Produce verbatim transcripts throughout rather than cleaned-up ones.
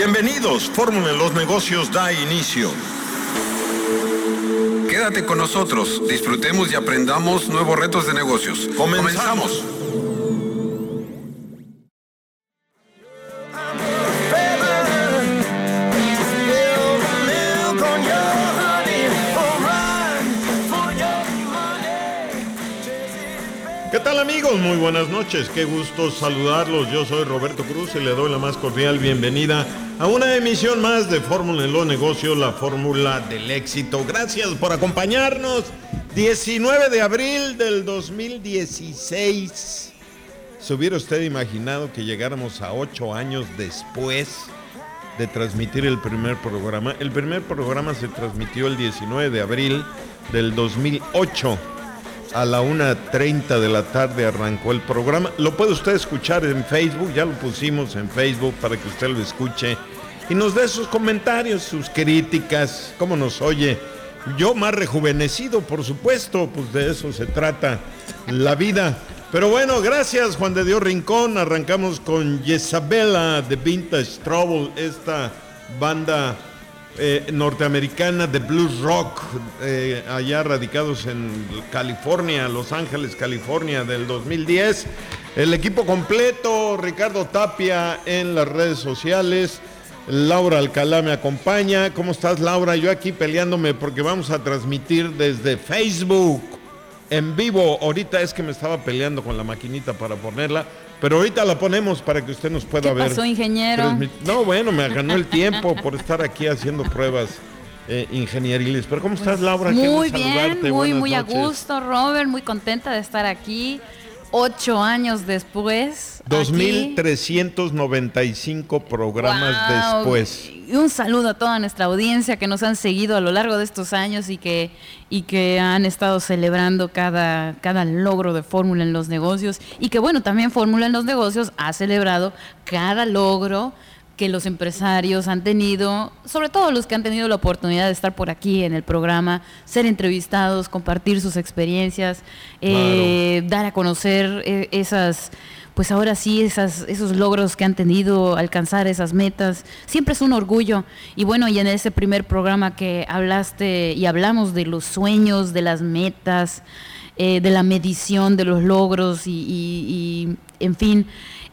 Bienvenidos, Fórmula en los Negocios da inicio. Quédate con nosotros, disfrutemos y aprendamos nuevos retos de negocios. Comenzamos. ¿Qué tal, amigos? Muy buenas noches, qué gusto saludarlos. Yo soy Roberto Cruz y le doy la más cordial bienvenida a una emisión más de Fórmula en los Negocios, la fórmula del éxito. Gracias por acompañarnos. diecinueve de abril del dos mil dieciséis. ¿Se hubiera usted imaginado que llegáramos a ocho años después de transmitir el primer programa? El primer programa se transmitió el diecinueve de abril del dos mil ocho. A la una treinta de la tarde arrancó el programa. Lo puede usted escuchar en Facebook, ya lo pusimos en Facebook para que usted lo escuche y nos dé sus comentarios, sus críticas, cómo nos oye. Yo más rejuvenecido, por supuesto, pues de eso se trata la vida. Pero bueno, gracias Juan de Dios Rincón. Arrancamos con Jezabela de Vintage Trouble, esta banda Eh, norteamericana de blues rock, eh, allá radicados en California, Los Ángeles, California, del dos mil diez. El equipo completo, Ricardo Tapia en las redes sociales, Laura Alcalá me acompaña. ¿Cómo estás, Laura? Yo aquí peleándome porque vamos a transmitir desde Facebook en vivo. Ahorita es que me estaba peleando con la maquinita para ponerla, pero ahorita la ponemos para que usted nos pueda ver. ¿Qué pasó, ingeniero? No, bueno, me ganó el tiempo por estar aquí haciendo pruebas eh, ingenieriles. Pero ¿cómo estás, Laura? Muy bien, muy, Buenas muy noches. a gusto, Robert. Muy contenta de estar aquí. Ocho años después. dos mil trescientos noventa y cinco programas wow. después. Y un saludo a toda nuestra audiencia que nos han seguido a lo largo de estos años y que, y que han estado celebrando cada, cada logro de Fórmula en los Negocios. Y que bueno, también Fórmula en los Negocios ha celebrado cada logro que los empresarios han tenido, sobre todo los que han tenido la oportunidad de estar por aquí en el programa, ser entrevistados, compartir sus experiencias, claro. eh, dar a conocer eh, esas, pues ahora sí, esas, esos logros que han tenido, alcanzar esas metas. Siempre es un orgullo. Y bueno, y en ese primer programa que hablaste y hablamos de los sueños, de las metas, eh, de la medición de los logros y, y, y en fin,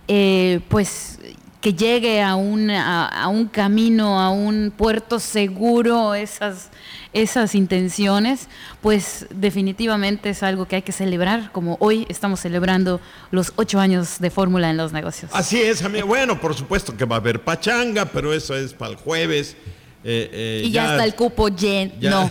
eh, pues que llegue a un, a, a un camino, a un puerto seguro esas, esas intenciones, pues definitivamente es algo que hay que celebrar, como hoy estamos celebrando los ocho años de Fórmula en los Negocios. Así es, amigo. Bueno, por supuesto que va a haber pachanga, pero eso es para el jueves. Eh, eh, y ya, ya está el cupo lleno. No.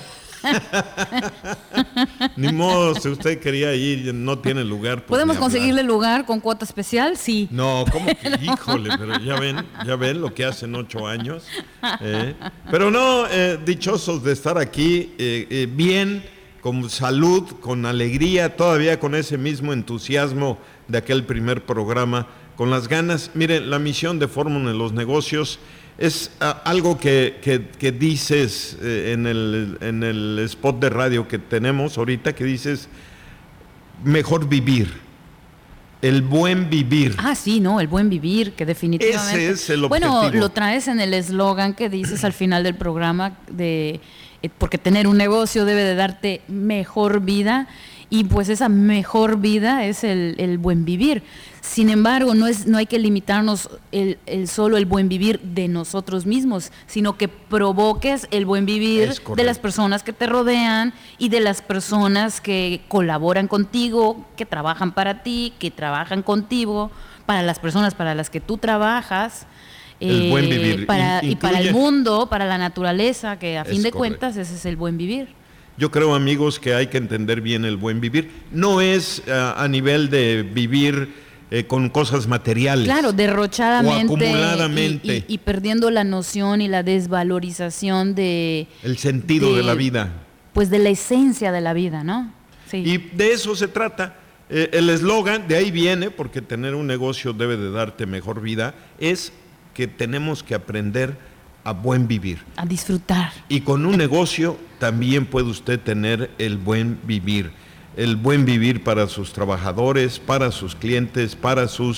Ni modo, si usted quería ir, no tiene lugar. Pues ¿podemos conseguirle lugar con cuota especial? Sí. No, ¿cómo que? No. Híjole, pero ya ven, ya ven lo que hacen ocho años. Eh. Pero no, eh, dichosos de estar aquí, eh, eh, bien, con salud, con alegría, todavía con ese mismo entusiasmo de aquel primer programa, con las ganas. Miren, la misión de Fórmula en los Negocios es uh, algo que, que, que dices eh, en, el, en el spot de radio que tenemos ahorita, que dices mejor vivir, el buen vivir. Ah, sí, no, el buen vivir, que definitivamente. Ese es el objetivo. Bueno, lo traes en el eslogan que dices al final del programa, de eh, porque tener un negocio debe de darte mejor vida, y pues esa mejor vida es el, el buen vivir. Sin embargo, no es no hay que limitarnos el, el solo el buen vivir de nosotros mismos, sino que provoques el buen vivir de las personas que te rodean y de las personas que colaboran contigo, que trabajan para ti, que trabajan contigo, para las personas para las que tú trabajas. El eh, buen vivir. Para, y para el mundo, para la naturaleza, que a fin de cuentas ese es el buen vivir. Yo creo, amigos, que hay que entender bien el buen vivir. No es uh, a nivel de vivir eh, con cosas materiales. Claro, derrochadamente. O acumuladamente. Y, y, y perdiendo la noción y la desvalorización de... El sentido de, de la vida. Pues de la esencia de la vida, ¿no? Sí. Y de eso se trata. Eh, el eslogan, de ahí viene, porque tener un negocio debe de darte mejor vida, es que tenemos que aprender a buen vivir. A disfrutar. Y con un negocio también puede usted tener el buen vivir. El buen vivir para sus trabajadores, para sus clientes, para sus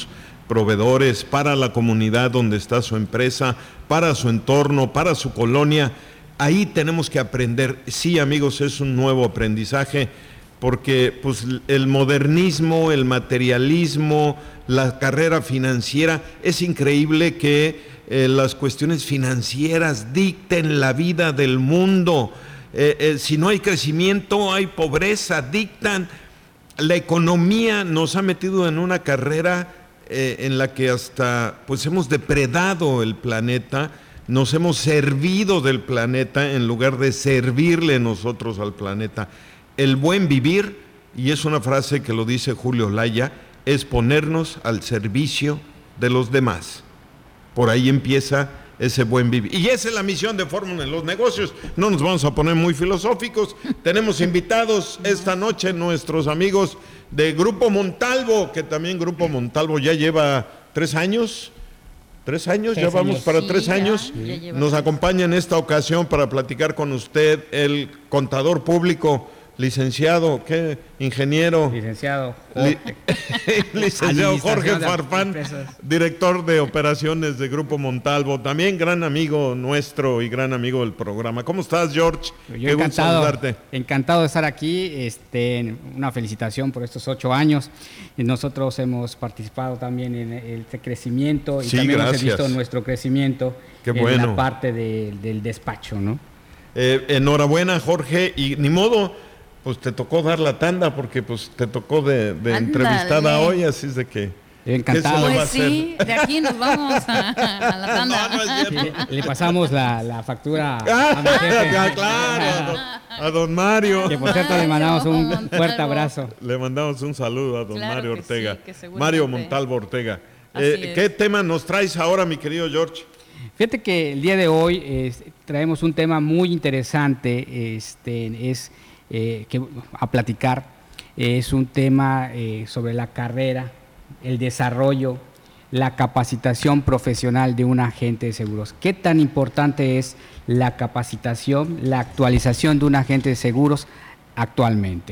proveedores, para la comunidad donde está su empresa, para su entorno, para su colonia. Ahí tenemos que aprender. Sí, amigos, es un nuevo aprendizaje, porque pues, el modernismo, el materialismo, la carrera financiera, es increíble que eh, las cuestiones financieras dicten la vida del mundo. Eh, eh, si no hay crecimiento, hay pobreza, dictan. La economía nos ha metido en una carrera eh, en la que hasta pues hemos depredado el planeta, nos hemos servido del planeta en lugar de servirle nosotros al planeta. El buen vivir, y es una frase que lo dice Julio Olaya, es ponernos al servicio de los demás. Por ahí empieza ese buen vivir. Y esa es la misión de Fórmula en los Negocios. No nos vamos a poner muy filosóficos. Tenemos invitados esta noche nuestros amigos de Grupo Montalvo, que también Grupo Montalvo ya lleva tres años. Tres años, tres ya vamos años. para sí, tres años. Ya, ya Nos acompaña en esta ocasión para platicar con usted el contador público, licenciado, ¿qué? Ingeniero. Licenciado. Li licenciado Jorge Farfán, director de operaciones de Grupo Montalvo, también gran amigo nuestro y gran amigo del programa. ¿Cómo estás, George? Yo Qué encantado, gusto saludarte. Encantado de estar aquí. Este, una felicitación por estos ocho años. Nosotros hemos participado también en este crecimiento y sí, también gracias. hemos visto nuestro crecimiento Qué en bueno. la parte de, del despacho, ¿no? Eh, enhorabuena, Jorge, y ni modo. Pues te tocó dar la tanda porque pues te tocó de, de entrevistada hoy, así es de que... Encantado. Pues sí, de aquí nos vamos a, a la tanda. No, no es le, le pasamos la, la factura ah, a mi jefe. Ah, claro, a don, a don Mario. Que por cierto le mandamos un fuerte abrazo. Le mandamos un saludo a don claro Mario Ortega. Sí, Mario Montalvo Ortega. Eh, ¿Qué tema nos traes ahora, mi querido George? Fíjate que el día de hoy eh, traemos un tema muy interesante, este es... Eh, que, a platicar, eh, es un tema eh, sobre la carrera, el desarrollo, la capacitación profesional de un agente de seguros. ¿Qué tan importante es la capacitación, la actualización de un agente de seguros actualmente?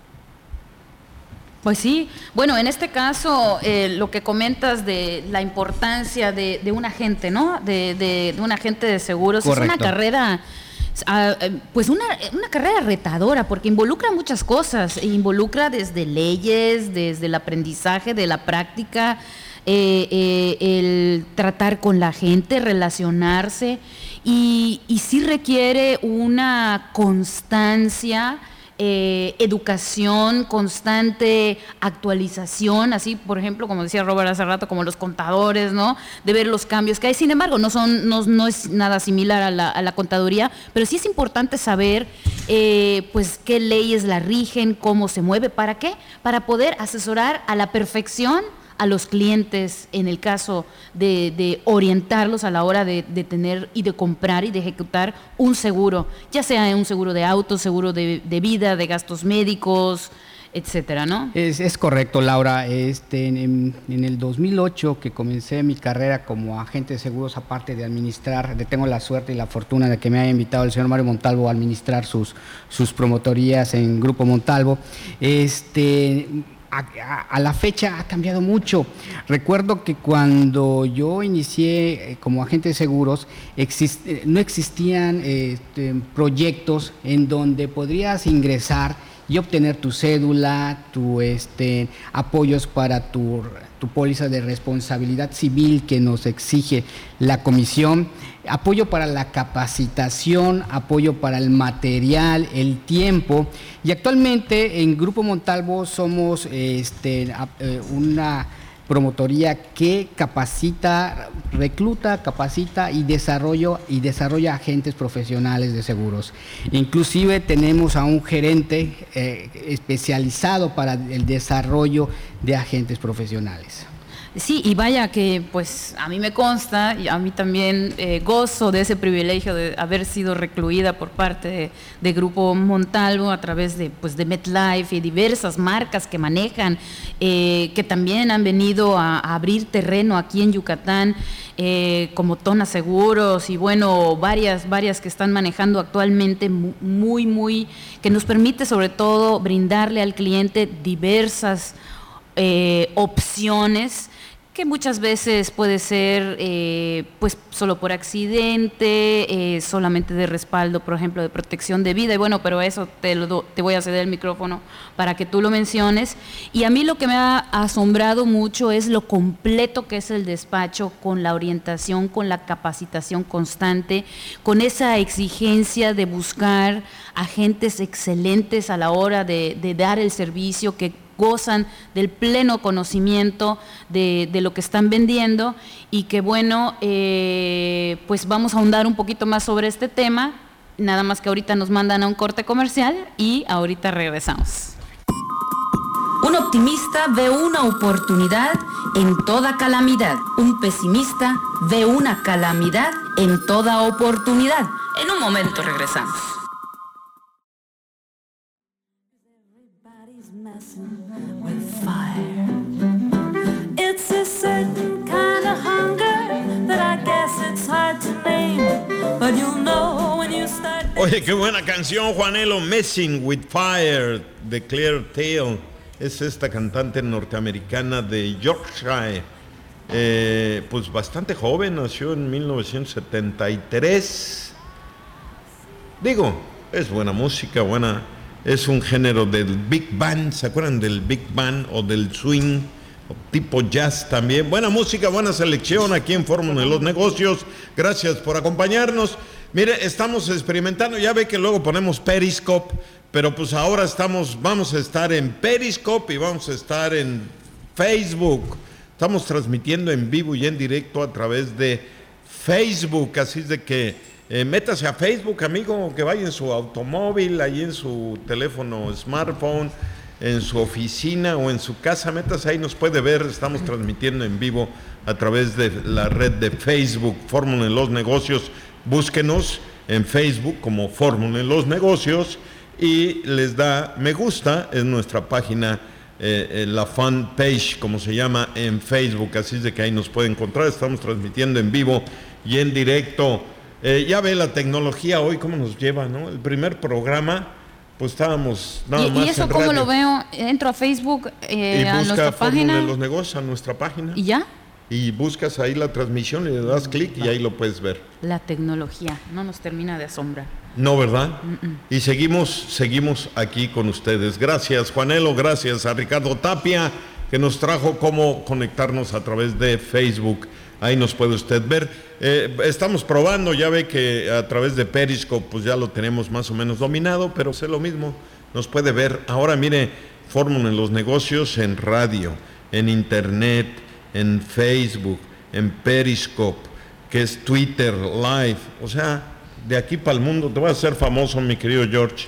Pues sí, bueno, en este caso eh, lo que comentas de la importancia de, de un agente, ¿no? De, de, de un agente de seguros. Correcto. Es una carrera... Uh, pues una, una carrera retadora porque involucra muchas cosas, involucra desde leyes, desde el aprendizaje, de la práctica, eh, eh, el tratar con la gente, relacionarse y, y sí requiere una constancia, Eh, educación, constante actualización, así por ejemplo, como decía Robert hace rato, como los contadores, ¿no? De ver los cambios que hay. Sin embargo, no son, no, no es nada similar a la, a la contaduría, pero sí es importante saber eh, pues qué leyes la rigen, cómo se mueve, ¿para qué? Para poder asesorar a la perfección a los clientes en el caso de, de orientarlos a la hora de, de tener y de comprar y de ejecutar un seguro, ya sea un seguro de auto, seguro de, de vida, de gastos médicos, etcétera, ¿no? Es, es correcto, Laura. Este, en, en el dos mil ocho que comencé mi carrera como agente de seguros, aparte de administrar, de, tengo la suerte y la fortuna de que me haya invitado el señor Mario Montalvo a administrar sus, sus promotorías en Grupo Montalvo. Este... A, a, a la fecha ha cambiado mucho. Recuerdo que cuando yo inicié como agente de seguros, exist, no existían eh, proyectos en donde podrías ingresar y obtener tu cédula, tu este, apoyos para tu, tu póliza de responsabilidad civil que nos exige la comisión, apoyo para la capacitación, apoyo para el material, el tiempo. Y actualmente en Grupo Montalvo somos este, una promotoría que capacita, recluta, capacita y desarrollo y desarrolla agentes profesionales de seguros. Inclusive tenemos a un gerente eh, especializado para el desarrollo de agentes profesionales. Sí, y vaya que pues a mí me consta, y a mí también eh, gozo de ese privilegio de haber sido recluida por parte de, de Grupo Montalvo a través de, pues, de MetLife y diversas marcas que manejan, eh, que también han venido a, a abrir terreno aquí en Yucatán, eh, como Tona Seguros y bueno, varias, varias que están manejando actualmente muy, muy, que nos permite sobre todo brindarle al cliente diversas eh, opciones que que muchas veces puede ser eh, pues solo por accidente, eh, solamente de respaldo, por ejemplo, de protección de vida, y bueno, pero eso te, lo do, te voy a ceder el micrófono para que tú lo menciones. Y a mí lo que me ha asombrado mucho es lo completo que es el despacho, con la orientación, con la capacitación constante, con esa exigencia de buscar agentes excelentes a la hora de, de dar el servicio, que gozan del pleno conocimiento de, de lo que están vendiendo, y que bueno, eh, pues vamos a ahondar un poquito más sobre este tema, nada más que ahorita nos mandan a un corte comercial y ahorita regresamos. Un optimista ve una oportunidad en toda calamidad. Un pesimista ve una calamidad en toda oportunidad. En un momento regresamos. Oye, qué buena canción, Juanelo, Messing with Fire, de Claire Tale. Es esta cantante norteamericana de Yorkshire, eh, pues bastante joven, nació en mil novecientos setenta y tres. Digo, es buena música, buena, es un género del Big Band, ¿se acuerdan del Big Band o del swing? O tipo jazz también. Buena música, buena selección aquí en Fórmula de los Negocios. Gracias por acompañarnos. Mire, estamos experimentando, ya ve que luego ponemos Periscope, pero pues ahora estamos, vamos a estar en Periscope y vamos a estar en Facebook. Estamos transmitiendo en vivo y en directo a través de Facebook, así es de que eh, métase a Facebook, amigo, que vaya en su automóvil, ahí en su teléfono smartphone, en su oficina o en su casa, métase ahí, nos puede ver. Estamos transmitiendo en vivo a través de la red de Facebook, Fórmula en los Negocios. Búsquenos en Facebook como Fórmula en los Negocios y les da me gusta en nuestra página, eh, eh, la fan page, como se llama en Facebook, así es de que ahí nos puede encontrar. Estamos transmitiendo en vivo y en directo. Eh, ya ve la tecnología hoy cómo nos lleva, ¿no? El primer programa, pues estábamos nada ¿Y, más y eso en cómo radio. Lo veo? Entro a Facebook, eh, y a nuestra busca Fórmula página en los Negocios, a nuestra página. ¿Y ya? Y buscas ahí la transmisión y le das clic y ahí lo puedes ver. La tecnología no nos termina de asombrar. No, ¿verdad? Mm-mm. Y seguimos, seguimos aquí con ustedes. Gracias, Juanelo, gracias a Ricardo Tapia, que nos trajo cómo conectarnos a través de Facebook. Ahí nos puede usted ver. Eh, estamos probando, ya ve que a través de Periscope pues ya lo tenemos más o menos dominado, pero es lo mismo, nos puede ver. Ahora mire, Fórmula en los Negocios en radio, en internet, en Facebook, en Periscope, que es Twitter Live, o sea, de aquí para el mundo. Te vas a hacer famoso, mi querido George.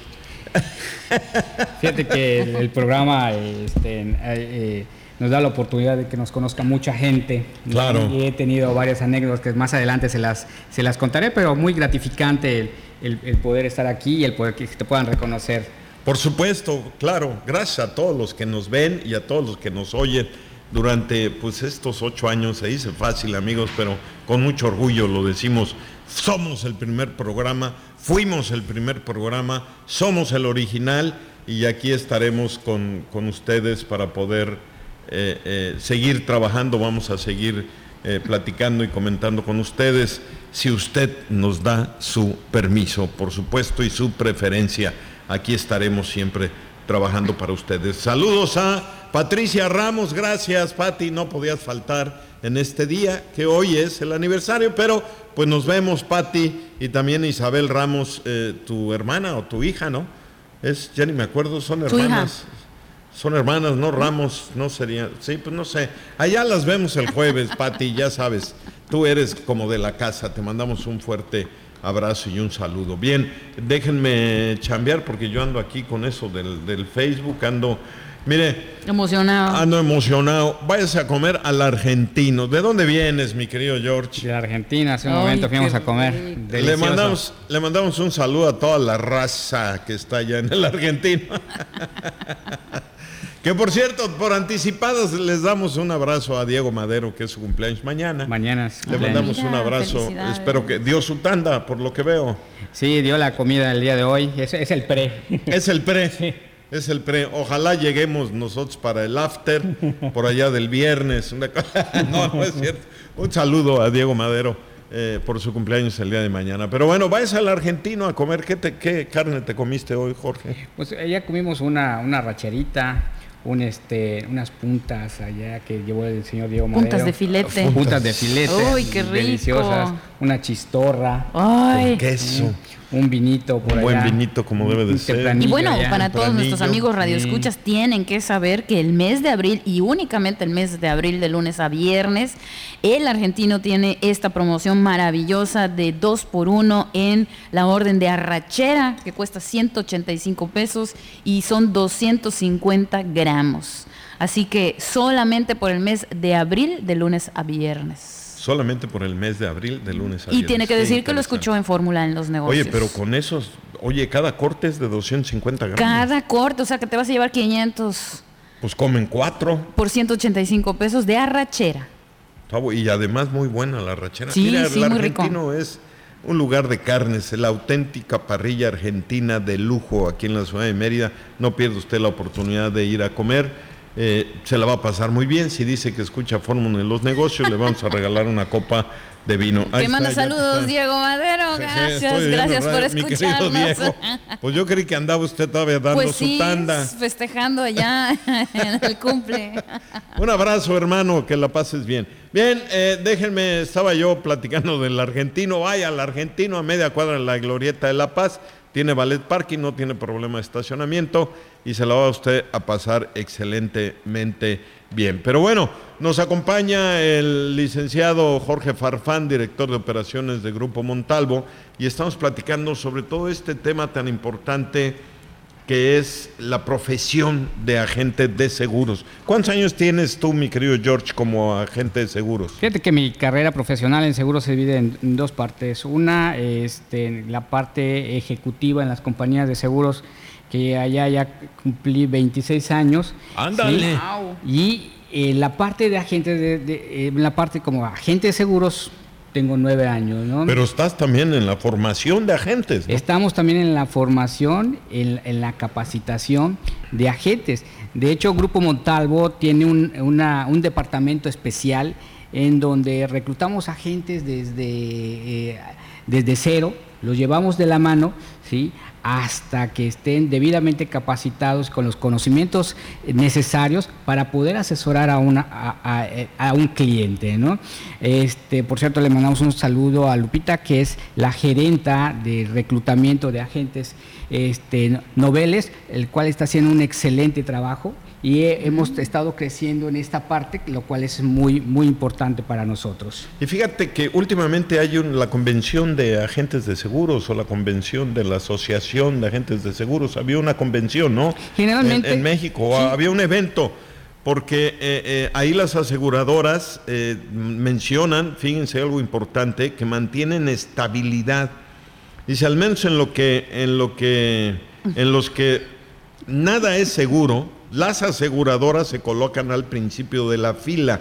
Fíjate que el, el programa este, eh, eh, nos da la oportunidad de que nos conozca mucha gente. Claro. Y he tenido varias anécdotas que más adelante se las, se las contaré, pero muy gratificante el, el, el poder estar aquí y el poder que te puedan reconocer. Por supuesto, claro. Gracias a todos los que nos ven y a todos los que nos oyen durante pues estos ocho años. Se dice fácil, amigos, pero con mucho orgullo lo decimos. Somos el primer programa, fuimos el primer programa, somos el original y aquí estaremos con, con ustedes para poder eh, eh, seguir trabajando. Vamos a seguir eh, platicando y comentando con ustedes si usted nos da su permiso, por supuesto, y su preferencia. Aquí estaremos siempre trabajando para ustedes. Saludos a Patricia Ramos, gracias Pati, no podías faltar en este día, que hoy es el aniversario, pero pues nos vemos, Pati, y también Isabel Ramos, eh, tu hermana o tu hija, ¿no? Es, ya ni me acuerdo, son hermanas. Son hermanas, no Ramos, no sería, sí, pues no sé. Allá las vemos el jueves, Pati, ya sabes, tú eres como de la casa, te mandamos un fuerte abrazo y un saludo. Bien, déjenme chambear porque yo ando aquí con eso del, del Facebook, ando, mire, emocionado. Ando emocionado. Váyase a comer al argentino. ¿De dónde vienes, mi querido George? De Argentina, hace un Ay, momento fuimos qué a comer. rico. Le mandamos, le mandamos un saludo a toda la raza que está allá en el argentino. Que por cierto, por anticipadas les damos un abrazo a Diego Madero, que es su cumpleaños mañana. Mañana es Le cumpleaños. mandamos un Mira, abrazo. felicidades. Espero que dio su tanda, por lo que veo. Sí, dio la comida el día de hoy. Es, es el pre. Es el pre. Sí. Es el pre. Ojalá lleguemos nosotros para el after, por allá del viernes. Una cosa. No, no es cierto. Un saludo a Diego Madero eh, por su cumpleaños el día de mañana. Pero bueno, vayas al argentino a comer. ¿Qué, te, qué carne te comiste hoy, Jorge? Pues ya comimos una, una racherita. Un este, unas puntas allá que llevó el señor Diego Madero. Puntas de filete. Puntas de filete. Uy, qué rico. Deliciosas. Una chistorra. Ay. Con queso. Un vinito por Un allá. buen vinito como debe de ser. Y bueno, allá. para todos nuestros amigos radioescuchas, sí. tienen que saber que el mes de abril, y únicamente el mes de abril, de lunes a viernes, el argentino tiene esta promoción maravillosa de dos por uno en la orden de arrachera, que cuesta ciento ochenta y cinco pesos y son doscientos cincuenta gramos. Así que solamente por el mes de abril, de lunes a viernes. Solamente por el mes de abril, de lunes a y viernes. Y tiene que decir que lo escuchó en Fórmula en los Negocios. Oye, pero con esos, oye, cada corte es de doscientos cincuenta gramos. Cada corte, o sea que te vas a llevar quinientos. Pues comen cuatro. Por ciento ochenta y cinco pesos de arrachera. Y además muy buena la arrachera. Sí, Mira, sí, el muy argentino rico. Es un lugar de carnes, la auténtica parrilla argentina de lujo aquí en la ciudad de Mérida. No pierda usted la oportunidad de ir a comer. Eh, se la va a pasar muy bien. Si dice que escucha Fórmula en los Negocios, le vamos a regalar una copa de vino. Te manda saludos, está. Diego Madero. Gracias, sí, gracias por escucharnos. Mi Diego, pues yo creí que andaba usted todavía dando pues sí, su tanda. Festejando allá en el cumple. Un abrazo, hermano, que la pases bien. Bien, eh, déjenme, estaba yo platicando del argentino. Vaya al argentino a media cuadra en la Glorieta de La Paz. Tiene valet parking, no tiene problema de estacionamiento y se la va a usted a pasar excelentemente bien. Pero bueno, nos acompaña el licenciado Jorge Farfán, director de operaciones de Grupo Montalvo, y estamos platicando sobre todo este tema tan importante que es la profesión de agente de seguros. ¿Cuántos años tienes tú, mi querido George, como agente de seguros? Fíjate que mi carrera profesional en seguros se divide en, en dos partes. Una, este, la parte ejecutiva en las compañías de seguros, que allá ya cumplí veintiséis años. ¡Ándale! ¿Sí? Y eh, la parte de agente, de, de, eh, la parte como agente de seguros, tengo nueve años, ¿no? Pero estás también en la formación de agentes, ¿no? Estamos también en la formación, en, en la capacitación de agentes. De hecho, Grupo Montalvo tiene un, una, un departamento especial en donde reclutamos agentes desde, eh, desde cero, los llevamos de la mano, ¿sí?, hasta que estén debidamente capacitados con los conocimientos necesarios para poder asesorar a, una, a, a, a un cliente, ¿no? Este, por cierto, le mandamos un saludo a Lupita, que es la gerenta de reclutamiento de agentes este, noveles, el cual está haciendo un excelente trabajo y he, hemos estado creciendo en esta parte, lo cual es muy, muy importante para nosotros. Y fíjate que últimamente hay un, la convención de agentes de seguros o la convención de la asociación de agentes de seguros. Había una convención, ¿no? Generalmente. En, en México, sí. Había un evento, porque eh, eh, ahí las aseguradoras eh, mencionan, fíjense algo importante, que mantienen estabilidad. Dice, al menos en lo que, en lo que, en los que nada es seguro, las aseguradoras se colocan al principio de la fila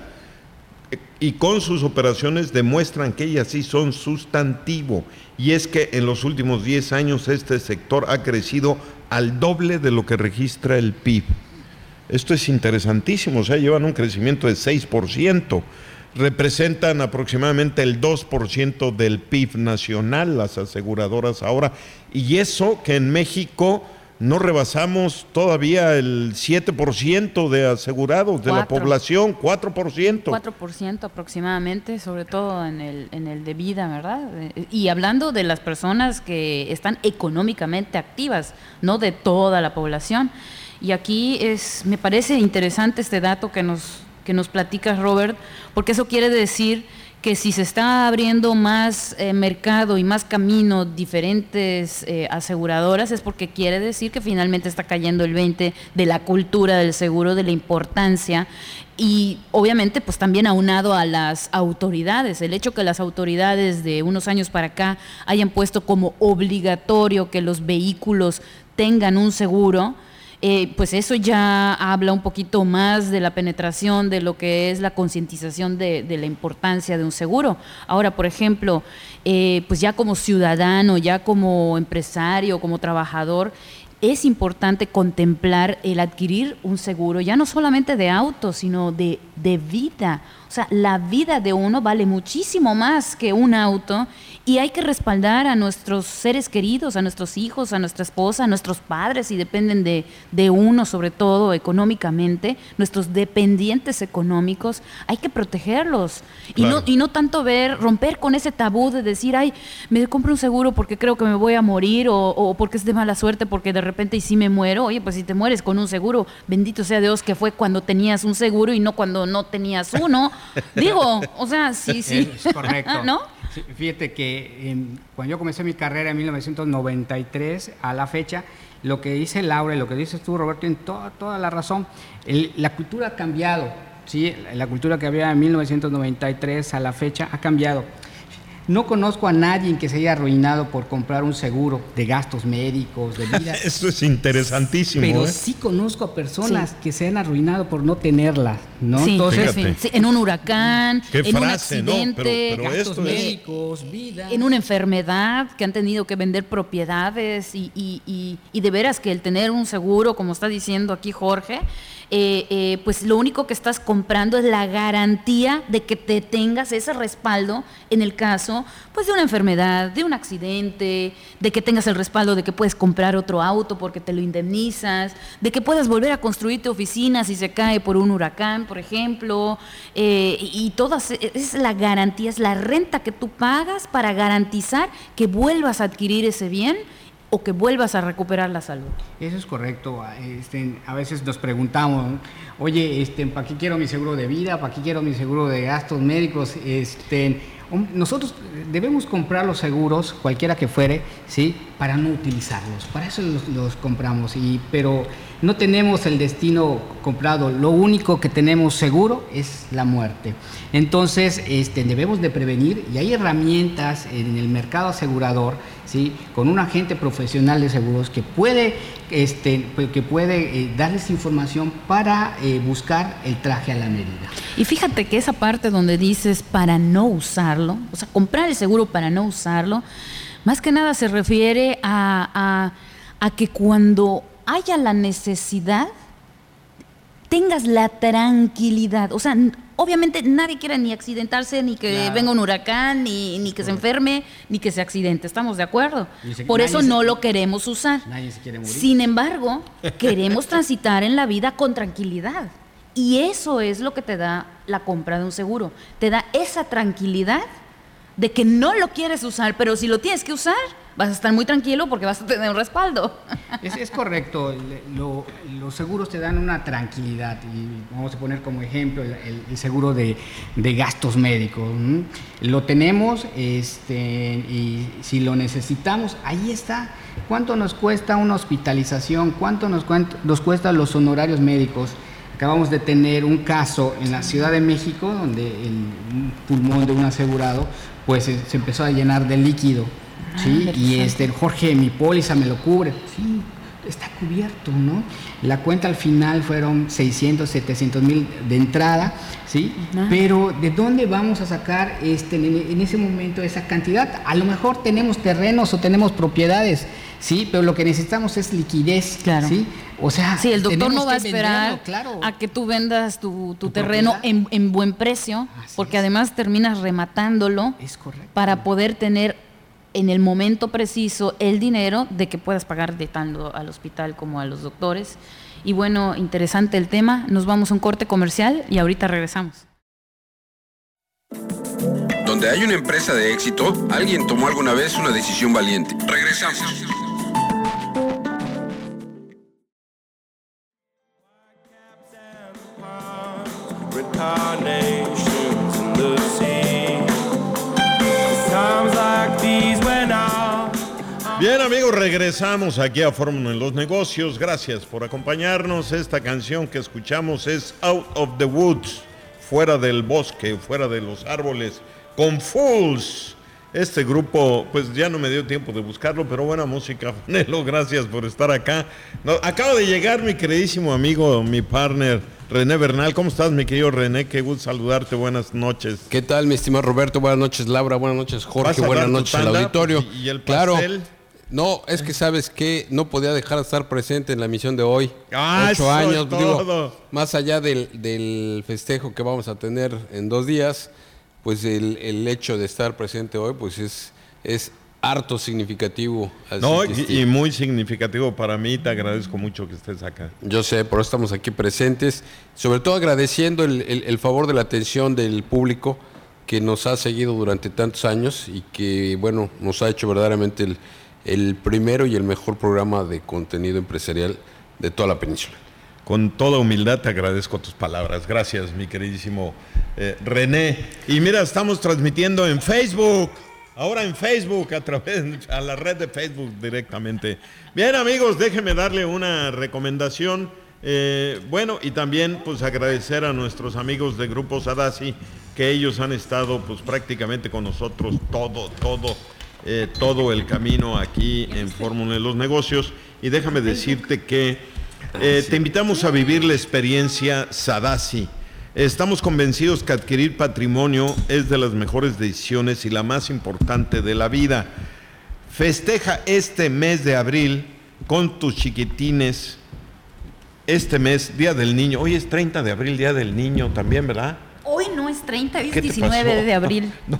y con sus operaciones demuestran que ellas sí son sustantivo. Y es que en los últimos diez años este sector ha crecido al doble de lo que registra el P I B. Esto es interesantísimo, o sea, llevan un crecimiento de seis por ciento. Representan aproximadamente el dos por ciento del P I B nacional, las aseguradoras ahora. Y eso que en México no rebasamos todavía el siete por ciento de asegurados de la población, cuatro por ciento. cuatro por ciento aproximadamente, sobre todo en el, en el de vida, ¿verdad? Y hablando de las personas que están económicamente activas, no de toda la población. Y aquí es, me parece interesante este dato que nos, que nos platicas, Robert, porque eso quiere decir que si se está abriendo más eh, mercado y más camino, diferentes eh, aseguradoras, es porque quiere decir que finalmente está cayendo el veinte de la cultura del seguro, de la importancia, y obviamente pues también aunado a las autoridades, el hecho que las autoridades de unos años para acá hayan puesto como obligatorio que los vehículos tengan un seguro. Eh, pues eso ya habla un poquito más de la penetración de lo que es la concientización de, de la importancia de un seguro. Ahora, por ejemplo, eh, pues ya como ciudadano, ya como empresario, como trabajador, es importante contemplar el adquirir un seguro, ya no solamente de auto, sino de, de vida. O sea, la vida de uno vale muchísimo más que un auto y hay que respaldar a nuestros seres queridos, a nuestros hijos, a nuestra esposa, a nuestros padres, si dependen de, de uno, sobre todo económicamente, nuestros dependientes económicos, hay que protegerlos. Claro. Y, no, y no tanto ver, romper con ese tabú de decir, ay, me compro un seguro porque creo que me voy a morir o, o porque es de mala suerte, porque de repente y si me muero. Oye, pues si te mueres con un seguro, bendito sea Dios que fue cuando tenías un seguro y no cuando no tenías uno. Digo, o sea, sí, sí. Es correcto. ¿No? Sí, fíjate que eh, cuando yo comencé mi carrera en mil novecientos noventa y tres, a la fecha, lo que dice Laura y lo que dices tú, Roberto, tienen toda, toda la razón. El, la cultura ha cambiado, ¿sí? La cultura que había en mil novecientos noventa y tres a la fecha ha cambiado. No conozco a nadie que se haya arruinado por comprar un seguro de gastos médicos, de vida. Eso es interesantísimo. Pero ¿eh? sí conozco a personas sí. que se han arruinado por no tenerla, ¿no? Sí, Entonces, sí, sí. En un huracán, ¿Qué en frase, un accidente, no? Pero, pero gastos esto médicos, es... vida. En una enfermedad, que han tenido que vender propiedades y, y, y, y de veras que el tener un seguro, como está diciendo aquí Jorge, Eh, eh, pues lo único que estás comprando es la garantía de que te tengas ese respaldo en el caso pues de una enfermedad, de un accidente, de que tengas el respaldo de que puedes comprar otro auto porque te lo indemnizas, de que puedas volver a construir tu oficina si se cae por un huracán, por ejemplo, eh, y, y todas, es la garantía, es la renta que tú pagas para garantizar que vuelvas a adquirir ese bien o que vuelvas a recuperar la salud. Eso es correcto. Este, a veces nos preguntamos, oye, este, ¿para qué quiero mi seguro de vida? ¿Para qué quiero mi seguro de gastos médicos? Este, nosotros debemos comprar los seguros, cualquiera que fuere, ¿sí? Para no utilizarlos. Para eso los, los compramos. Y, pero no tenemos el destino comprado. Lo único que tenemos seguro es la muerte. Entonces, este, debemos de prevenir y hay herramientas en el mercado asegurador, ¿sí? Con un agente profesional de seguros que puede, este, que puede eh, darles información para eh, buscar el traje a la medida. Y fíjate que esa parte donde dices para no usarlo, o sea, comprar el seguro para no usarlo, más que nada se refiere a, a, a que cuando haya la necesidad, tengas la tranquilidad. O sea, obviamente nadie quiere ni accidentarse, ni que claro. venga un huracán, ni, ni que se enferme, ni que se accidente. ¿Estamos de acuerdo? Se, Por eso no se, lo queremos usar. Nadie se quiere morir. Sin embargo, queremos transitar en la vida con tranquilidad. Y eso es lo que te da la compra de un seguro. Te da esa tranquilidad de que no lo quieres usar, pero si lo tienes que usar, vas a estar muy tranquilo porque vas a tener un respaldo. Es, es correcto, lo, los seguros te dan una tranquilidad y vamos a poner como ejemplo el, el seguro de, de gastos médicos. ¿Mm? Lo tenemos este, y si lo necesitamos, ahí está. ¿Cuánto nos cuesta una hospitalización? ¿Cuánto nos, cuánto, nos cuesta los honorarios médicos? Acabamos de tener un caso en la Ciudad de México donde el pulmón de un asegurado pues se, se empezó a llenar de líquido. Sí, ah, y este, Jorge, mi póliza me lo cubre. Sí, está cubierto, ¿no? La cuenta al final fueron seiscientos, setecientos mil de entrada, ¿sí? Ah. Pero ¿de dónde vamos a sacar este, en, en ese momento esa cantidad? A lo mejor tenemos terrenos o tenemos propiedades, ¿sí? Pero lo que necesitamos es liquidez, claro. ¿sí? O sea, sí, el doctor no va a esperar claro. a que tú vendas tu, tu, tu terreno en, en buen precio, Así porque es. además terminas rematándolo es correcto. para poder tener en el momento preciso el dinero de que puedas pagar de tanto al hospital como a los doctores. Y bueno, interesante el tema. Nos vamos a un corte comercial y ahorita regresamos. Donde hay una empresa de éxito, alguien tomó alguna vez una decisión valiente. Regresamos. Bien amigos, regresamos aquí a Fórmula en los Negocios. Gracias por acompañarnos. Esta canción que escuchamos es Out of the Woods, fuera del bosque, fuera de los árboles, con Fools. Este grupo, pues ya no me dio tiempo de buscarlo, pero buena música. Nelo, gracias por estar acá. No, acaba de llegar mi queridísimo amigo, mi partner, René Bernal. ¿Cómo estás, mi querido René? Qué gusto saludarte. Buenas noches. ¿Qué tal, mi estimado Roberto? Buenas noches, Laura. Buenas noches, Jorge. Buenas noches al auditorio. ¿Y el pastel? Claro. No, es que sabes que no podía dejar de estar presente en la misión de hoy. Ah, Ocho eso años, es todo. digo, más allá del, del festejo que vamos a tener en dos días, pues el, el hecho de estar presente hoy, pues es, es harto significativo. No, y, y muy significativo para mí. Te agradezco mucho que estés acá. Yo sé, por eso estamos aquí presentes, sobre todo agradeciendo el, el, el favor de la atención del público que nos ha seguido durante tantos años y que, bueno, nos ha hecho verdaderamente el el primero y el mejor programa de contenido empresarial de toda la península. Con toda humildad te agradezco tus palabras. Gracias, mi queridísimo eh, René. Y mira, estamos transmitiendo en Facebook. Ahora en Facebook, a través a la red de Facebook directamente. Bien, amigos, déjenme darle una recomendación. Eh, bueno, y también pues agradecer a nuestros amigos de Grupo Sadasi, que ellos han estado pues prácticamente con nosotros todo, todo. Eh, todo el camino aquí en Fórmula de los Negocios. Y déjame decirte que eh, te invitamos a vivir la experiencia Sadasi. Estamos convencidos que adquirir patrimonio es de las mejores decisiones y la más importante de la vida. Festeja este mes de abril con tus chiquitines. Este mes, Día del Niño. Hoy es treinta de abril, Día del Niño también, ¿verdad? Hoy no es treinta, es diecinueve de abril. No.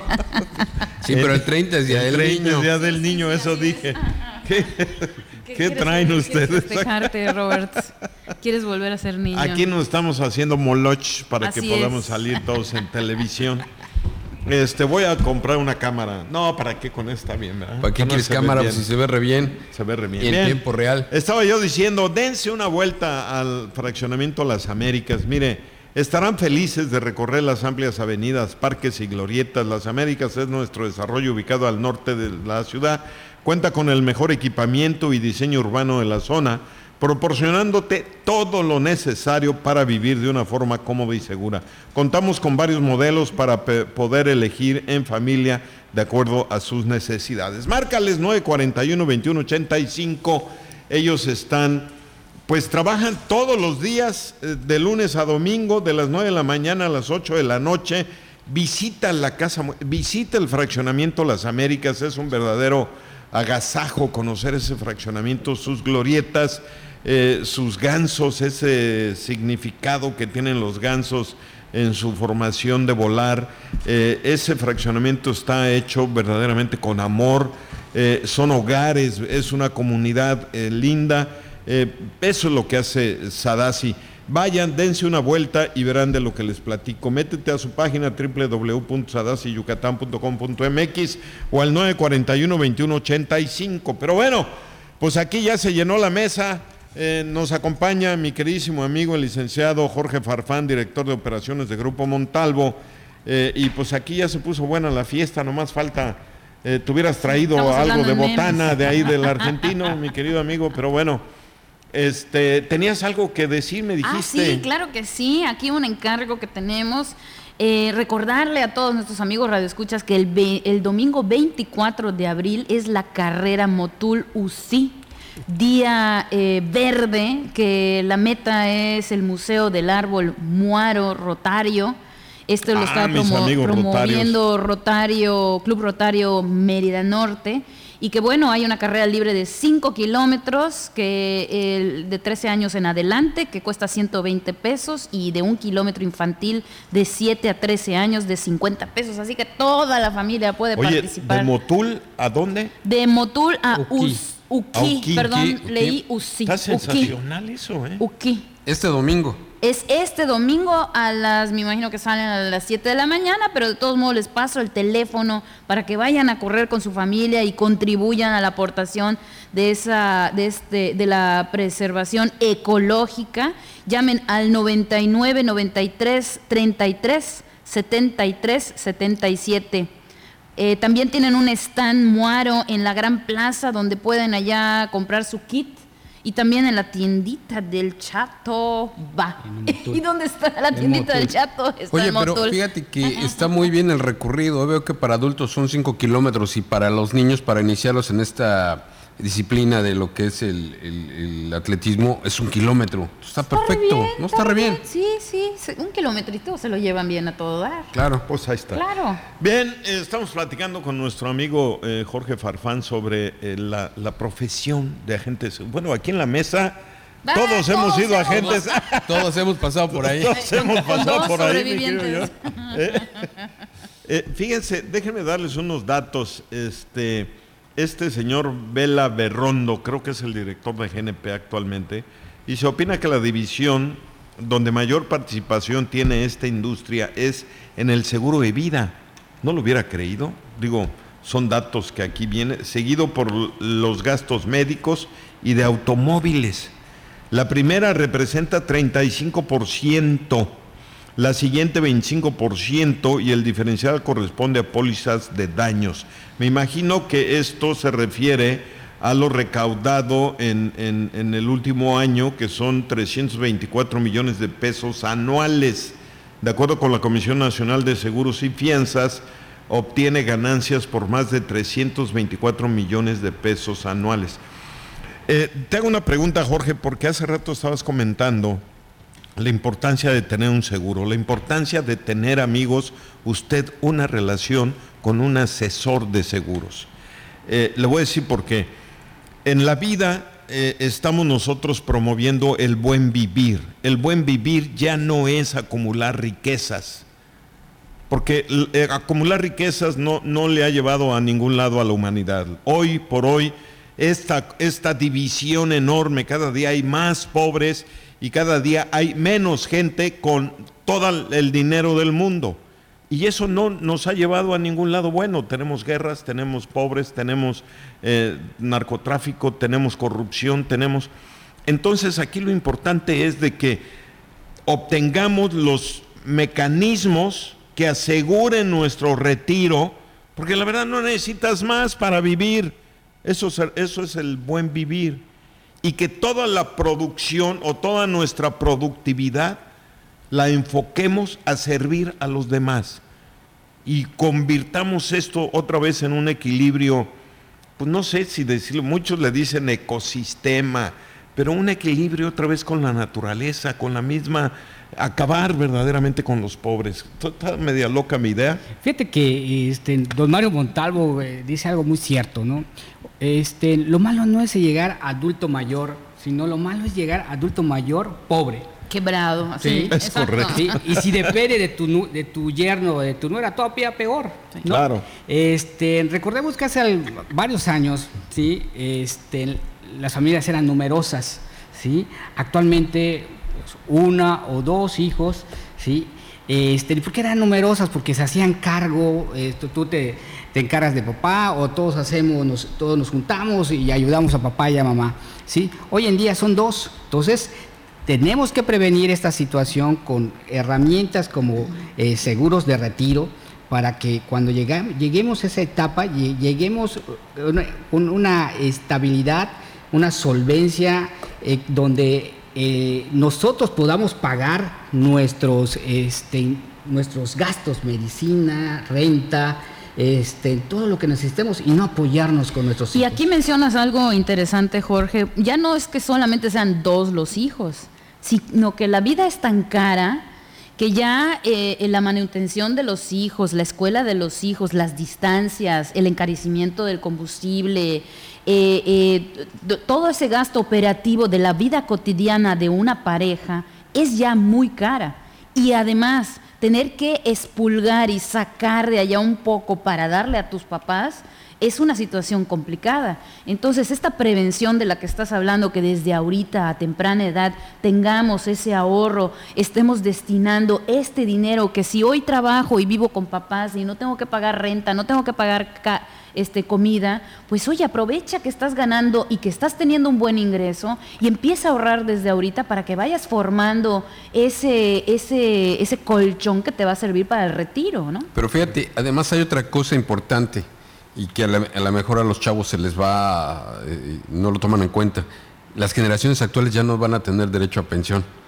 Sí, pero el treinta es Día del treinta Niño. Es Día del Niño, eso dije. ¿Qué, ¿Qué, ¿Qué traen ustedes? ¿Quieres festejarte, Robert? ¿Quieres volver a ser niño? Aquí nos estamos haciendo moloch para Así que podamos es. salir todos en televisión. Este, voy a comprar una cámara. No, ¿para qué? Con esta bien, ¿verdad? ¿Para qué No, quieres se ve cámara? bien. Pues si se ve re bien. Se ve re bien. Y en Bien. tiempo real. Estaba yo diciendo, dense una vuelta al fraccionamiento Las Américas. Mire, estarán felices de recorrer las amplias avenidas, parques y glorietas. Las Américas es nuestro desarrollo ubicado al norte de la ciudad. Cuenta con el mejor equipamiento y diseño urbano de la zona, proporcionándote todo lo necesario para vivir de una forma cómoda y segura. Contamos con varios modelos para pe- poder elegir en familia de acuerdo a sus necesidades. Márcales nueve cuarenta y uno, veintiuno ochenta y cinco. Ellos están, pues trabajan todos los días, eh, de lunes a domingo, de las nueve de la mañana a las ocho de la noche. Visita la casa, visita el fraccionamiento Las Américas, es un verdadero agasajo conocer ese fraccionamiento, sus glorietas, eh, sus gansos, ese significado que tienen los gansos en su formación de volar. Eh, ese fraccionamiento está hecho verdaderamente con amor, eh, son hogares, es una comunidad eh, linda. Eh, eso es lo que hace Sadasi. Vayan, dense una vuelta y verán de lo que les platico. Métete a su página doble u doble u doble u punto sadasi yucatán punto com punto m x o al nueve cuarenta y uno, veintiuno ochenta y cinco. Pero bueno, pues aquí ya se llenó la mesa. Eh, nos acompaña mi queridísimo amigo, el licenciado Jorge Farfán, director de operaciones de Grupo Montalvo. Eh, y pues aquí ya se puso buena la fiesta, nomás falta, eh, te hubieras traído Estamos algo hablando de de memes. botana de ahí del argentino, mi querido amigo, pero bueno. Este, tenías algo que decir, me dijiste. Ah, sí, claro que sí. Aquí un encargo que tenemos. Eh, recordarle a todos nuestros amigos radioescuchas que el, ve- el domingo veinticuatro de abril es la carrera Motul U C I, día eh, verde, que la meta es el Museo del Árbol Muaro Rotario. Esto lo Ah, está mis promo- amigos promoviendo Rotario, Club Rotario Mérida Norte. Y que bueno, hay una carrera libre de cinco kilómetros, que el de trece años en adelante, que cuesta ciento veinte pesos, y de un kilómetro infantil de siete a trece años de cincuenta pesos. Así que toda la familia puede Oye, participar. ¿de Motul a dónde? De Motul a Uquí. Us- Uquí, A Uquí. perdón, Uquí, Uquí. leí Ucí. Está Uquí. sensacional eso, ¿eh? Uquí. Este domingo. Es este domingo a las, me imagino que salen a las siete de la mañana, pero de todos modos les paso el teléfono para que vayan a correr con su familia y contribuyan a la aportación de esa, de este, de la preservación ecológica. Llamen al noventa y nueve, noventa y tres, treinta y tres, setenta y tres, setenta y siete. Eh, también tienen un stand Muaro en la Gran Plaza donde pueden allá comprar su kit. Y también en la tiendita del Chato va. ¿Y dónde está la tiendita del Chato? Está Oye, el pero Motul. fíjate que está muy bien el recorrido. Veo que para adultos son cinco kilómetros y para los niños, para iniciarlos en esta disciplina de lo que es el, el, el atletismo, es un kilómetro. Está perfecto, bien, no está re bien. Sí, sí, un kilometrito se lo llevan bien a todo dar. Claro. Pues ahí está. Claro. Bien, eh, estamos platicando con nuestro amigo eh, Jorge Farfán sobre eh, la, la profesión de agentes. Bueno, aquí en la mesa Ah, todos hemos todos sido hemos- agentes. Todos hemos pasado por ahí. Todos hemos pasado Dos por ahí, mi querido sobrevivientes. yo. Eh, eh, fíjense, déjenme darles unos datos. Este, este señor Vela Berrondo, creo que es el director de G N P actualmente, y se opina que la división donde mayor participación tiene esta industria es en el seguro de vida. No lo hubiera creído. Digo, son datos que aquí vienen, seguido por los gastos médicos y de automóviles. La primera representa treinta y cinco por ciento, la siguiente veinticinco por ciento y el diferencial corresponde a pólizas de daños. Me imagino que esto se refiere a lo recaudado en, en, en el último año, que son trescientos veinticuatro millones de pesos anuales. De acuerdo con la Comisión Nacional de Seguros y Fianzas, obtiene ganancias por más de trescientos veinticuatro millones de pesos anuales. Eh, te hago una pregunta, Jorge, porque hace rato estabas comentando la importancia de tener un seguro, la importancia de tener, amigos, usted una relación con un asesor de seguros. Eh, le voy a decir por qué. En la vida eh, estamos nosotros promoviendo el buen vivir. El buen vivir ya no es acumular riquezas, porque eh, acumular riquezas no, no le ha llevado a ningún lado a la humanidad. Hoy por hoy, esta, esta división enorme, cada día hay más pobres y cada día hay menos gente con todo el dinero del mundo. Y eso no nos ha llevado a ningún lado bueno. Tenemos guerras, tenemos pobres, tenemos eh, narcotráfico, tenemos corrupción, tenemos... Entonces aquí lo importante es de que obtengamos los mecanismos que aseguren nuestro retiro, porque la verdad no necesitas más para vivir. Eso es, eso es el buen vivir. Y que toda la producción o toda nuestra productividad la enfoquemos a servir a los demás. Y convirtamos esto otra vez en un equilibrio, pues no sé si decirlo, muchos le dicen ecosistema, pero un equilibrio otra vez con la naturaleza, con la misma, acabar verdaderamente con los pobres. Está media loca mi idea. Fíjate que este, don Mario Montalvo eh, dice algo muy cierto, ¿no? Este, lo malo no es llegar a adulto mayor, sino lo malo es llegar a adulto mayor pobre. Quebrado, así. Sí, es correcto. ¿Sí? Y si depende de tu, nu- de tu yerno o de tu nuera, todavía peor, ¿no? Claro. Este, recordemos que hace al- varios años, ¿sí? Este, las familias eran numerosas, ¿sí? Actualmente, pues, una o dos hijos, ¿sí? Este, ¿por qué eran numerosas? Porque se hacían cargo, esto, tú te, te encargas de papá, o todos hacemos, nos, todos nos juntamos y ayudamos a papá y a mamá, ¿sí? Hoy en día son dos, entonces tenemos que prevenir esta situación con herramientas como eh, seguros de retiro, para que cuando llegamos, lleguemos a esa etapa, lleguemos a una, una estabilidad, una solvencia eh, donde eh, nosotros podamos pagar nuestros, este, nuestros gastos, medicina, renta, este, todo lo que necesitemos, y no apoyarnos con nuestros hijos. Y aquí mencionas algo interesante, Jorge. Ya no es que solamente sean dos los hijos, sino que la vida es tan cara que ya eh, la manutención de los hijos, la escuela de los hijos, las distancias, el encarecimiento del combustible, eh, eh, d- todo ese gasto operativo de la vida cotidiana de una pareja es ya muy cara. Y además, tener que expulgar y sacar de allá un poco para darle a tus papás es una situación complicada. Entonces, esta prevención de la que estás hablando, que desde ahorita a temprana edad tengamos ese ahorro, estemos destinando este dinero, que si hoy trabajo y vivo con papás y no tengo que pagar renta, no tengo que pagar ca- este, comida, pues oye, aprovecha que estás ganando y que estás teniendo un buen ingreso y empieza a ahorrar desde ahorita para que vayas formando ese, ese, ese colchón que te va a servir para el retiro, ¿no? Pero fíjate, además hay otra cosa importante y que a la, a la mejor a los chavos se les va, eh, no lo toman en cuenta. Las generaciones actuales ya no van a tener derecho a pensión.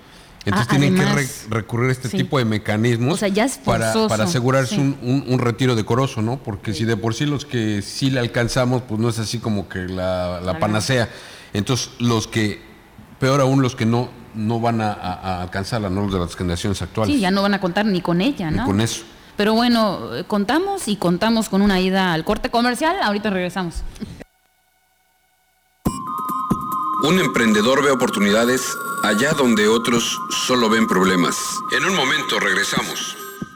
Entonces Ah, tienen además, que re- recurrir a este sí. tipo de mecanismos O sea, ya es para, forzoso, para asegurarse sí. un, un- un retiro decoroso, ¿no? Porque si de por sí los que sí le alcanzamos, pues no es así como que la, la Claro. panacea. Entonces los que, peor aún los que no, no van a, a- a alcanzarla, ¿no? Los de las generaciones actuales. Sí, ya no van a contar ni con ella, Ni ¿no? con eso. Pero bueno, eh, contamos y contamos con una ida al corte comercial. Ahorita regresamos. Un emprendedor ve oportunidades allá donde otros solo ven problemas. En un momento regresamos.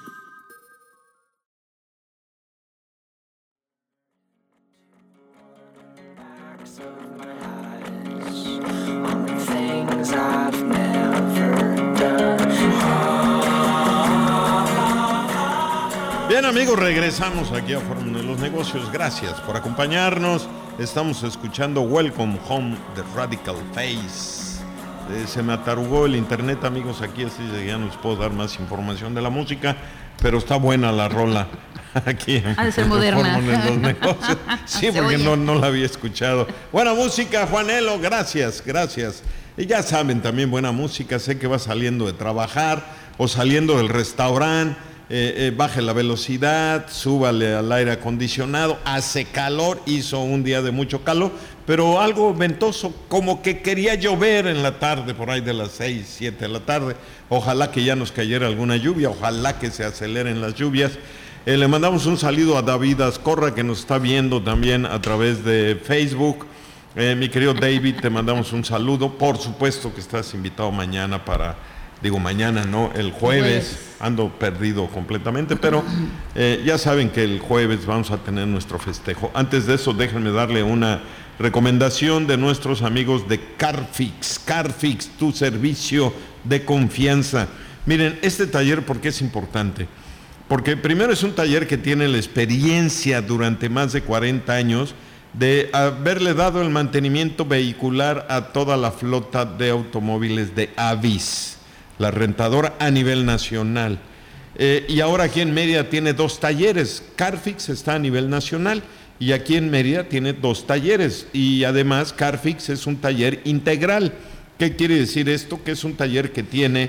Bien amigos, regresamos aquí a Fórmula de los Negocios. Gracias por acompañarnos. Estamos escuchando Welcome Home de Radical Face. Eh, se me atarugó el internet, amigos, aquí, así que ya no les puedo dar más información de la música, pero está buena la rola aquí en, Ha de ser en moderna. Fórmula de los Negocios. Sí, Se porque oye. no, no la había escuchado. Buena música, Juanelo, gracias, gracias. Y ya saben, también buena música, sé que va saliendo de trabajar o saliendo del restaurante. Eh, eh, baje la velocidad, súbale al aire acondicionado, hace calor, hizo un día de mucho calor, pero algo ventoso, como que quería llover en la tarde, por ahí de las seis, siete de la tarde. Ojalá que ya nos cayera alguna lluvia, ojalá que se aceleren las lluvias. Eh, le mandamos un saludo a David Azcorra, que nos está viendo también a través de Facebook. Eh, mi querido David, te mandamos un saludo. Por supuesto que estás invitado mañana para... Digo mañana, no, el jueves, Jueves. ando perdido completamente, pero eh, ya saben que el jueves vamos a tener nuestro festejo. Antes de eso, déjenme darle una recomendación de nuestros amigos de Carfix. Carfix, tu servicio de confianza. Miren, este taller, ¿por qué es importante? Porque primero es un taller que tiene la experiencia durante más de cuarenta años de haberle dado el mantenimiento vehicular a toda la flota de automóviles de Avis, la rentadora a nivel nacional. Eh, y ahora aquí en Mérida tiene dos talleres. Carfix está a nivel nacional y aquí en Mérida tiene dos talleres. Y además Carfix es un taller integral. ¿Qué quiere decir esto? Que es un taller que tiene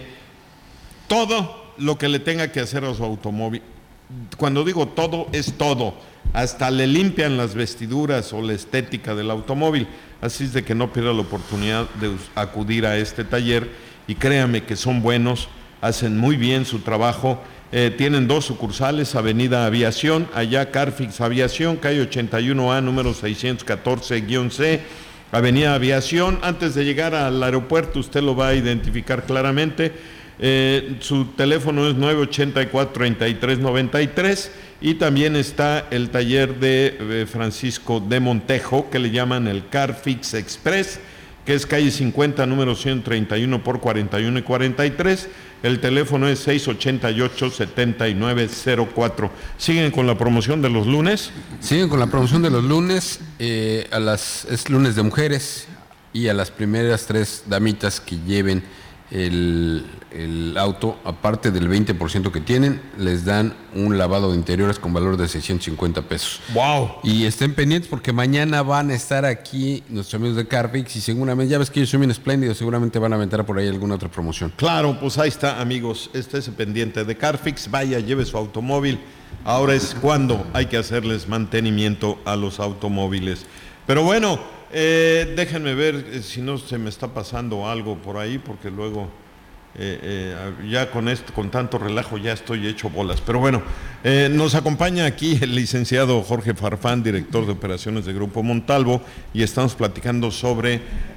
todo lo que le tenga que hacer a su automóvil. Cuando digo todo, es todo. Hasta le limpian las vestiduras o la estética del automóvil. Así es de que no pierda la oportunidad de us- acudir a este taller. Y créame que son buenos, hacen muy bien su trabajo. Eh, tienen dos sucursales, Avenida Aviación, allá Carfix Aviación, calle ochenta y uno A, número seiscientos catorce C, Avenida Aviación. Antes de llegar al aeropuerto, usted lo va a identificar claramente. Eh, su teléfono es nueve ochenta y cuatro, treinta y tres noventa y tres, y también está el taller de eh, Francisco de Montejo, que le llaman el Carfix Express, que es calle cincuenta, número ciento treinta y uno por cuarenta y uno y cuarenta y tres. El teléfono es seis ochenta y ocho, setenta y nueve cero cuatro. ¿Siguen con la promoción de los lunes? Siguen con la promoción de los lunes, eh, a las, es lunes de mujeres, y a las primeras tres damitas que lleven el, el auto, aparte del veinte por ciento que tienen, les dan un lavado de interiores con valor de seiscientos cincuenta pesos. ¡Wow! Y estén pendientes porque mañana van a estar aquí nuestros amigos de Carfix y seguramente, ya ves que ellos son bien espléndidos, seguramente van a aventar por ahí alguna otra promoción. Claro, pues ahí está, amigos. Estése pendiente de Carfix, vaya, lleve su automóvil. Ahora es cuando hay que hacerles mantenimiento a los automóviles. Pero bueno, eh, déjenme ver eh, si no se me está pasando algo por ahí, porque luego eh, eh, ya con esto, con tanto relajo ya estoy hecho bolas. Pero bueno, eh, nos acompaña aquí el licenciado Jorge Farfán, director de operaciones de Grupo Montalvo, y estamos platicando sobre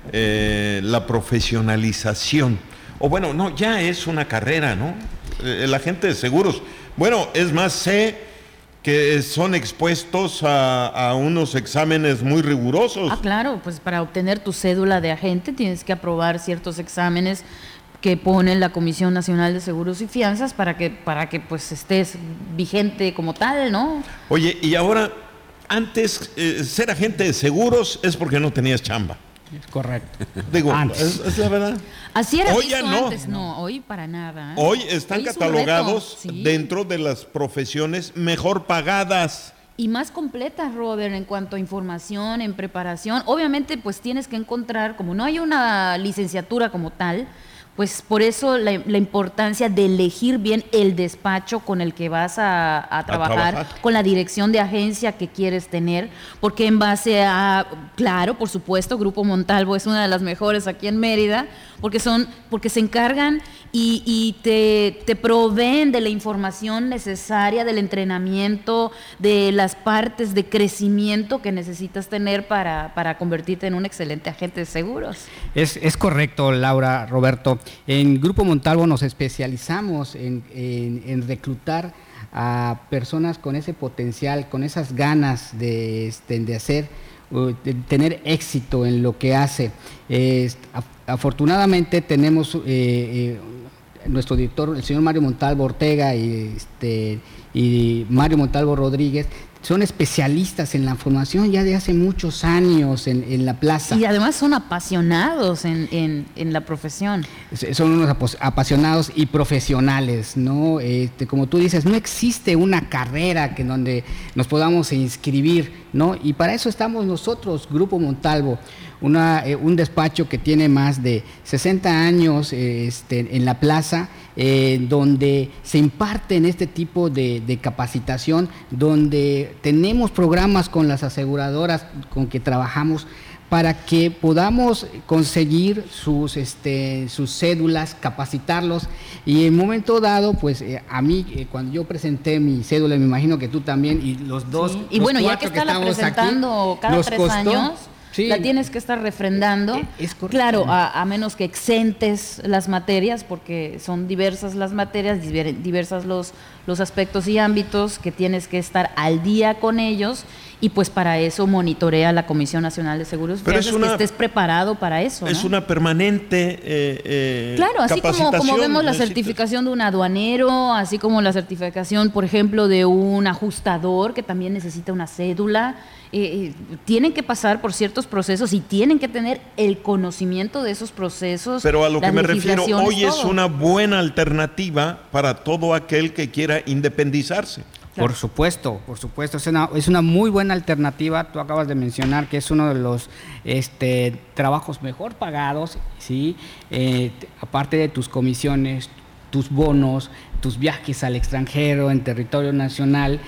eh, la profesionalización. O bueno, no, ya es una carrera, ¿no? Eh, el agente de seguros. Bueno, es más, sé que son expuestos a, a unos exámenes muy rigurosos. Ah, claro, pues para obtener tu cédula de agente tienes que aprobar ciertos exámenes que pone la Comisión Nacional de Seguros y Fianzas para que, para que pues estés vigente como tal, ¿no? Oye, y ahora, antes, eh, ser agente de seguros es porque no tenías chamba. Es correcto. Digo, Antes. es, es la verdad. Así era Hoy visto ya no. antes, no, hoy para nada. ¿eh? Hoy están Hoy es un catalogados reto, sí. dentro de las profesiones mejor pagadas. Y más completas, Robert, en cuanto a información, en preparación. Obviamente, pues tienes que encontrar, como no hay una licenciatura como tal, pues por eso la, la importancia de elegir bien el despacho con el que vas a, a, trabajar, a trabajar, con la dirección de agencia que quieres tener, porque en base a, claro, por supuesto, Grupo Montalvo es una de las mejores aquí en Mérida, porque son, porque se encargan y, y te, te proveen de la información necesaria, del entrenamiento, de las partes de crecimiento que necesitas tener para, para convertirte en un excelente agente de seguros. Es, es correcto, Laura, Roberto. En Grupo Montalvo nos especializamos en, en, en reclutar a personas con ese potencial, con esas ganas de, de hacer, de tener éxito en lo que hace. Eh, afortunadamente tenemos eh, eh, nuestro director, el señor Mario Montalvo Ortega y, este, y Mario Montalvo Rodríguez, son especialistas en la formación ya de hace muchos años en, en la plaza. Y además son apasionados en, en, en la profesión. Son unos apasionados y profesionales, ¿no? Este, como tú dices, no existe una carrera que donde nos podamos inscribir, ¿no? Y para eso estamos nosotros, Grupo Montalvo, una, eh, un despacho que tiene más de sesenta años eh, este, en la plaza, eh, donde se imparten este tipo de, de capacitación, donde tenemos programas con las aseguradoras con que trabajamos para que podamos conseguir sus, este, sus cédulas, capacitarlos, y en un momento dado, pues eh, a mí, eh, cuando yo presenté mi cédula, me imagino que tú también, y los dos, sí. Y los bueno, ya que estarla presentando aquí, cada tres costó, años, sí, la tienes que estar refrendando. Es correcto. Claro, a, a menos que exentes las materias, porque son diversas las materias, diversas los, los aspectos y ámbitos que tienes que estar al día con ellos, y pues para eso monitorea la Comisión Nacional de Seguros Fiables, que estés preparado para eso, ¿no? Es una permanente eh, eh, claro, así como, como vemos la certificación de un aduanero, así como la certificación, por ejemplo, de un ajustador que también necesita una cédula. Eh, eh, tienen que pasar por ciertos procesos y tienen que tener el conocimiento de esos procesos. Pero a lo que me refiero, hoy todo. Es una buena alternativa para todo aquel que quiera independizarse. Claro. Por supuesto, por supuesto, es una, es una muy buena alternativa. Tú acabas de mencionar que es uno de los este, trabajos mejor pagados, ¿sí? Eh, aparte de tus comisiones, tus bonos, tus viajes al extranjero, en territorio nacional,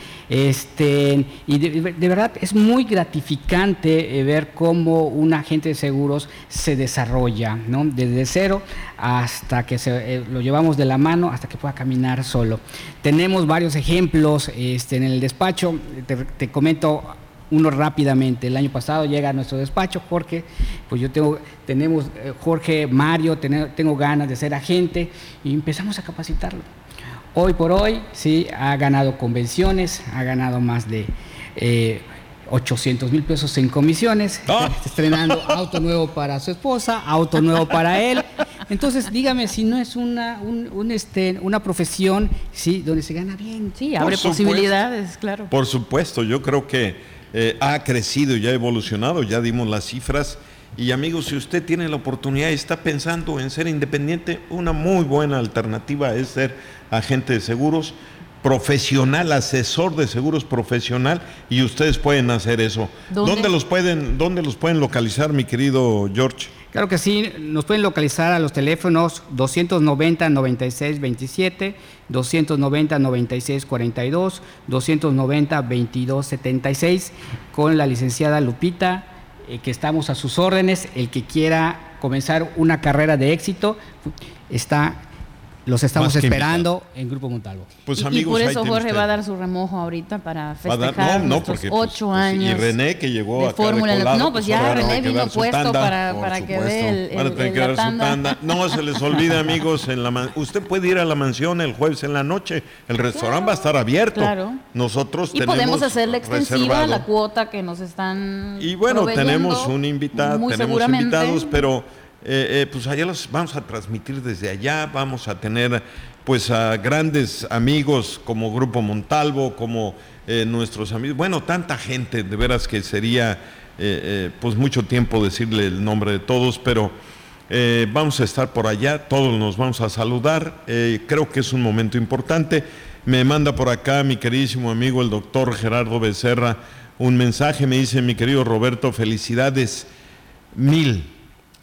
este, y de, de verdad es muy gratificante eh, ver cómo un agente de seguros se desarrolla, ¿no? Desde cero hasta que se, eh, lo llevamos de la mano hasta que pueda caminar solo. Tenemos varios ejemplos este, en el despacho, te, te comento uno rápidamente. El año pasado llega a nuestro despacho Jorge, pues yo tengo, tenemos eh, Jorge, Mario, tengo, tengo ganas de ser agente, y empezamos a capacitarlo. Hoy por hoy, sí, ha ganado convenciones, ha ganado más de eh, ochocientos mil pesos en comisiones, oh. está estrenando auto nuevo para su esposa, auto nuevo para él. Entonces, dígame si no es una, un, un este, una profesión, sí, donde se gana bien. Sí, abre por posibilidades, supuesto, claro. Por supuesto, yo creo que eh, ha crecido y ha evolucionado, ya dimos las cifras. Y amigos, si usted tiene la oportunidad y está pensando en ser independiente, una muy buena alternativa es ser agente de seguros profesional, asesor de seguros profesional, y ustedes pueden hacer eso. ¿Dónde, ¿Dónde los pueden, dónde los pueden localizar, mi querido George? Claro que sí, nos pueden localizar a los teléfonos doscientos noventa, noventa y seis veintisiete, doscientos noventa, noventa y seis cuarenta y dos, doscientos noventa, veintidós setenta y seis, con la licenciada Lupita, eh, que estamos a sus órdenes. El que quiera comenzar una carrera de éxito, está... Los estamos esperando en Grupo Montalvo. Pues, y, amigos, y por eso Jorge va a dar su remojo ahorita para festejar dar, no, no, nuestros porque, ocho pues, años. Y René, que llegó acá Fórmula. de colado, No, pues ya René vino puesto tanda, para, para que dé el, el, Van a tener que el, dar la su tanda. No se les olvide, amigos, en la man... usted puede ir a la mansión el jueves en la noche. El restaurante claro, va a estar abierto. Claro. Nosotros y tenemos podemos hacerle extensiva reservado. La cuota que nos están Y bueno, tenemos un invitado, tenemos invitados, pero eh, eh, pues allá los vamos a transmitir desde allá. Vamos a tener pues a grandes amigos como Grupo Montalvo, como eh, nuestros amigos, bueno, tanta gente, de veras que sería eh, eh, pues mucho tiempo decirle el nombre de todos, pero eh, vamos a estar por allá, todos nos vamos a saludar, eh, creo que es un momento importante. Me manda por acá mi queridísimo amigo el doctor Gerardo Becerra un mensaje, me dice: mi querido Roberto, felicidades mil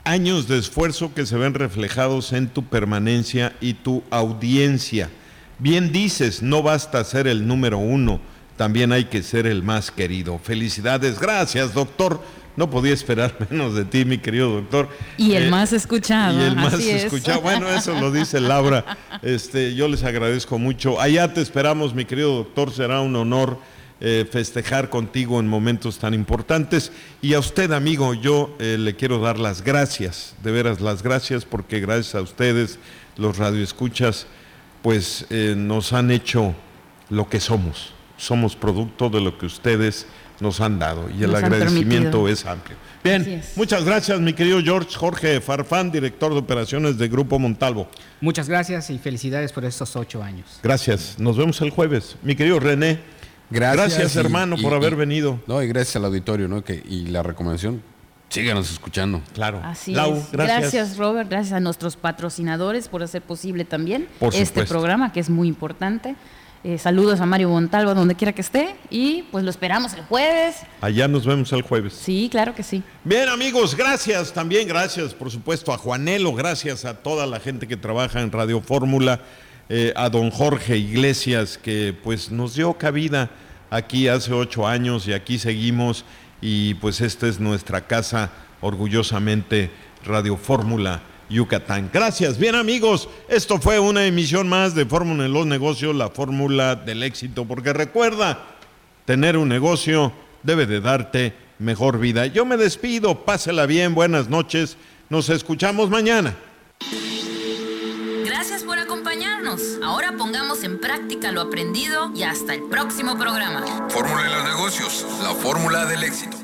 años de esfuerzo que se ven reflejados en tu permanencia y tu audiencia. Bien dices, no basta ser el número uno, también hay que ser el más querido. Felicidades, gracias, doctor. No podía esperar menos de ti, mi querido doctor. Y el eh, más escuchado. Y el más así escuchado. Es. Bueno, eso lo dice Laura. Este, yo les agradezco mucho. Allá te esperamos, mi querido doctor. Será un honor eh, festejar contigo en momentos tan importantes. Y a usted, amigo, yo eh, le quiero dar las gracias. De veras, las gracias, porque gracias a ustedes, los radioescuchas, pues eh, nos han hecho lo que somos. Somos producto de lo que ustedes nos han dado y el Nos han agradecimiento permitido. es amplio. Bien, es. muchas gracias, mi querido George Jorge Farfán, director de operaciones de Grupo Montalvo. Muchas gracias y felicidades por estos ocho años. Gracias, nos vemos el jueves. Mi querido René, gracias, gracias y, hermano y, por haber y, venido. No, y gracias al auditorio, ¿no? Que, y la recomendación, síganos escuchando. Claro. Así Lau, es. gracias. Gracias, Robert. Gracias a nuestros patrocinadores por hacer posible también Por este supuesto. programa, que es muy importante. Eh, saludos a Mario Montalvo, donde quiera que esté. Y pues lo esperamos el jueves. Allá nos vemos el jueves. Sí, claro que sí. Bien, amigos, gracias. También gracias, por supuesto, a Juanelo. Gracias a toda la gente que trabaja en Radio Fórmula. Eh, a don Jorge Iglesias, que pues nos dio cabida aquí hace ocho años y aquí seguimos. Y pues esta es nuestra casa, orgullosamente, Radio Fórmula Yucatán. Gracias. Bien, amigos, esto fue una emisión más de Fórmula en los Negocios, la fórmula del éxito, porque recuerda, tener un negocio debe de darte mejor vida. Yo me despido, pásela bien, buenas noches, nos escuchamos mañana. Gracias por acompañarnos. Ahora pongamos en práctica lo aprendido y hasta el próximo programa. Fórmula en los negocios, la fórmula del éxito.